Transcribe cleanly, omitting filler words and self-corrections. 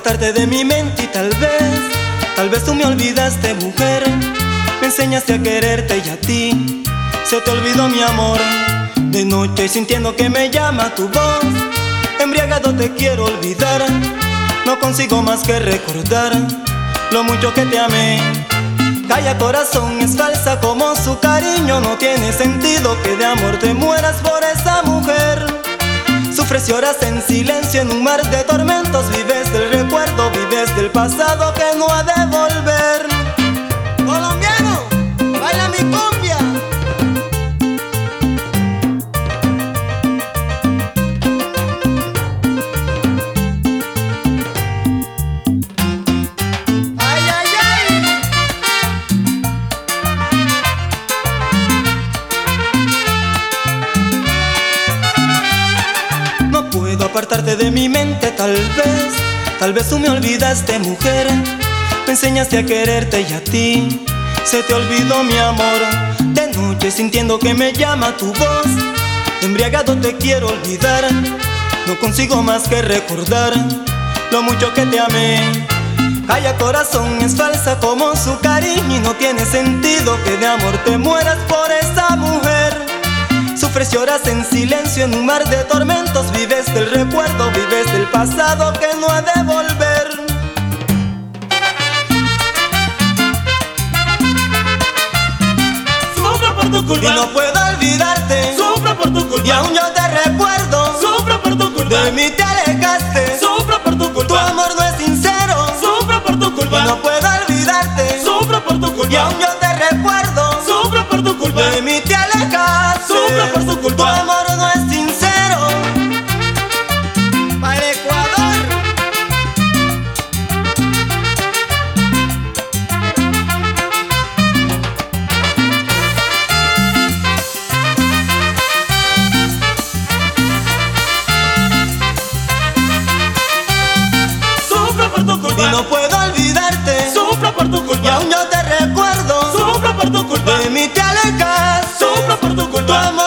apartarte de mi mente y tal vez tú me olvidaste, mujer. Me enseñaste a quererte y a ti se te olvidó mi amor. De noche sintiendo que me llama tu voz, embriagado te quiero olvidar. No consigo más que recordar lo mucho que te amé. Calla, corazón, es falsa como su cariño. No tiene sentido que de amor te mueras por esa mujer. Sufres y lloras en silencio en un mar de tormentos. Vives del recuerdo, vives del pasado que no ha de volver. Colombiano, baila mi cumbia. Ay, ay, ay. No puedo apartarte de mi mente, tal vez tú me olvidaste, mujer. Me enseñaste a quererte y a ti se te olvidó mi amor. De noche sintiendo que me llama tu voz, embriagado te quiero olvidar. No consigo más que recordar lo mucho que te amé. Calla, corazón, es falsa como su cariño y no tiene sentido que de amor te mueras por esa mujer. Sufres y lloras en silencio en un mar de tormentos. Vives del recuerdo, vives del pasado que no ha de volver. Sufro por tu culpa Y no puedo olvidarte, Sufro por tu culpa y aún yo te recuerdo. Sufro por tu culpa De mí te alejaste, Sufro por tu culpa tu amor no es sincero. Sufro por tu Y culpa no puedo olvidarte, Sufro por tu culpa y aún yo te recuerdo. Sufro por tu culpa De mí te alejaste, Sufro por tu culpa tu amor no es sincero. Para Ecuador. Sufro por tu Y culpa no puedo olvidarte, Sufro por tu y culpa aún yo te recuerdo. Sufro por tu culpa De mí te alejaste, Sufro por tu tu culpa amor